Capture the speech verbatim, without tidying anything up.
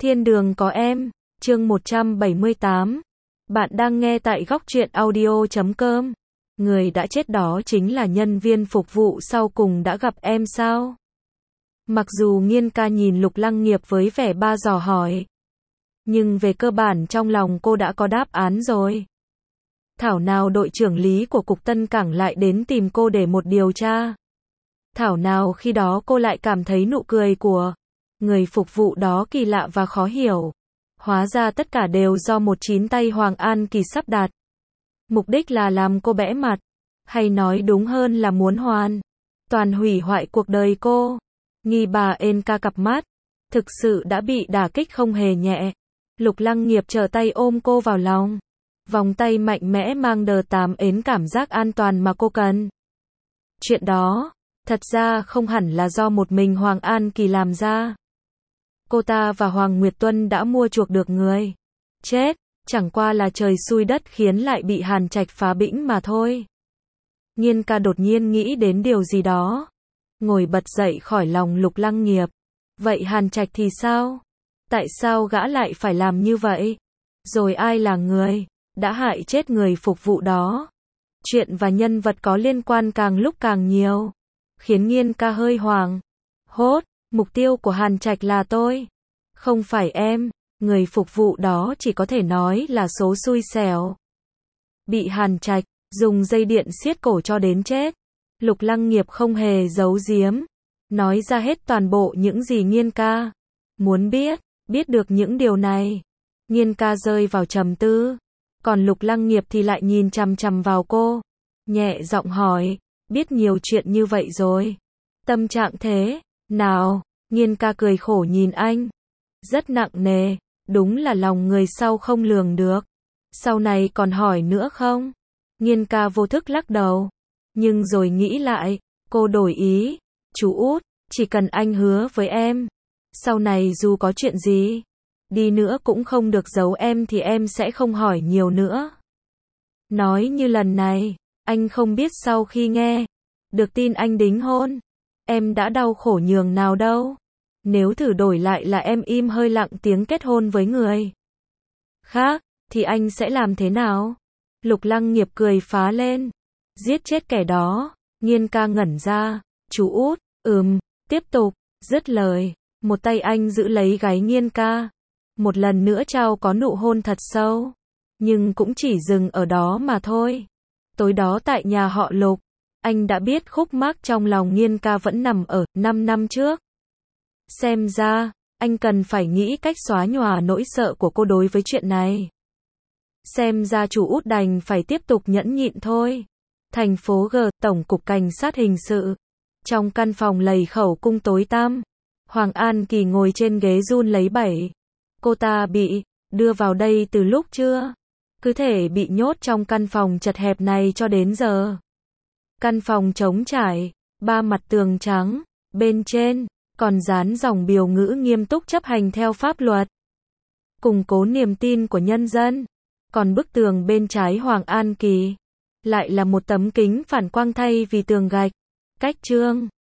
Thiên đường có em, chương một trăm bảy mươi tám. Bạn đang nghe tại góc truyện audio chấm com. Người đã chết đó chính là nhân viên phục vụ sau cùng đã gặp em sao? Mặc dù Nghiên ca nhìn Lục Lăng Nghiệp với vẻ ba dò hỏi, nhưng về cơ bản trong lòng cô đã có đáp án rồi. Thảo nào đội trưởng lý của Cục Tân Cảng lại đến tìm cô để một điều tra. Thảo nào khi đó cô lại cảm thấy nụ cười của người phục vụ đó kỳ lạ và khó hiểu. Hóa ra tất cả đều do một chín tay Hoàng An Kỳ sắp đặt. Mục đích là làm cô bẽ mặt, hay nói đúng hơn là muốn hoàn toàn hủy hoại cuộc đời cô. Nghi bà ên ca cặp mắt, thực sự đã bị đả kích không hề nhẹ. Lục Lăng Nghiệp trở tay ôm cô vào lòng. Vòng tay mạnh mẽ mang đờ tám ến cảm giác an toàn mà cô cần. Chuyện đó, thật ra không hẳn là do một mình Hoàng An Kỳ làm ra. Cô ta và Hoàng Nguyệt Tuân đã mua chuộc được người chết, chẳng qua là trời xui đất khiến lại bị Hàn Trạch phá bĩnh mà thôi. Nghiên ca đột nhiên nghĩ đến điều gì đó, ngồi bật dậy khỏi lòng Lục Lăng Nghiệp. Vậy Hàn Trạch thì sao? Tại sao gã lại phải làm như vậy? Rồi ai là người đã hại chết người phục vụ đó? Chuyện và nhân vật có liên quan càng lúc càng nhiều, khiến Nghiên ca hơi hoảng hốt. Mục tiêu của Hàn Trạch là tôi, không phải em. Người phục vụ đó chỉ có thể nói là số xui xẻo, bị Hàn Trạch dùng dây điện siết cổ cho đến chết. Lục Lăng Nghiệp không hề giấu giếm, nói ra hết toàn bộ những gì Nghiên ca muốn biết. Biết được những điều này, Nghiên ca rơi vào trầm tư, còn Lục Lăng Nghiệp thì lại nhìn chằm chằm vào cô, nhẹ giọng hỏi, biết nhiều chuyện như vậy rồi, tâm trạng thế nào? Nghiên ca cười khổ nhìn anh, rất nặng nề. Đúng là lòng người sau không lường được. Sau này còn hỏi nữa không? Nghiên ca vô thức lắc đầu, nhưng rồi nghĩ lại, cô đổi ý. Chú út, chỉ cần anh hứa với em, sau này dù có chuyện gì đi nữa cũng không được giấu em thì em sẽ không hỏi nhiều nữa. Nói như lần này, anh không biết sau khi nghe được tin anh đính hôn, em đã đau khổ nhường nào đâu. Nếu thử đổi lại là em im hơi lặng tiếng kết hôn với người khác, thì anh sẽ làm thế nào? Lục Lăng Nghiệp cười phá lên, giết chết kẻ đó. Nghiên ca ngẩn ra, chú út, ừm, tiếp tục. Dứt lời, một tay anh giữ lấy gáy Nghiên ca, một lần nữa trao có nụ hôn thật sâu, nhưng cũng chỉ dừng ở đó mà thôi. Tối đó tại nhà họ Lục, anh đã biết khúc mắc trong lòng Nghiên ca vẫn nằm ở năm năm trước. Xem ra, anh cần phải nghĩ cách xóa nhòa nỗi sợ của cô đối với chuyện này. Xem ra chủ út đành phải tiếp tục nhẫn nhịn thôi. Thành phố G, Tổng cục Cảnh sát hình sự. Trong căn phòng lầy khẩu cung tối tăm, Hoàng An Kỳ ngồi trên ghế run lấy bẩy. Cô ta bị đưa vào đây từ lúc chưa? Cứ thể bị nhốt trong căn phòng chật hẹp này cho đến giờ. Căn phòng trống trải, ba mặt tường trắng, bên trên còn dán dòng biểu ngữ nghiêm túc chấp hành theo pháp luật, củng cố niềm tin của nhân dân. Còn bức tường bên trái Hoàng An Kỳ lại là một tấm kính phản quang thay vì tường gạch. Cách trương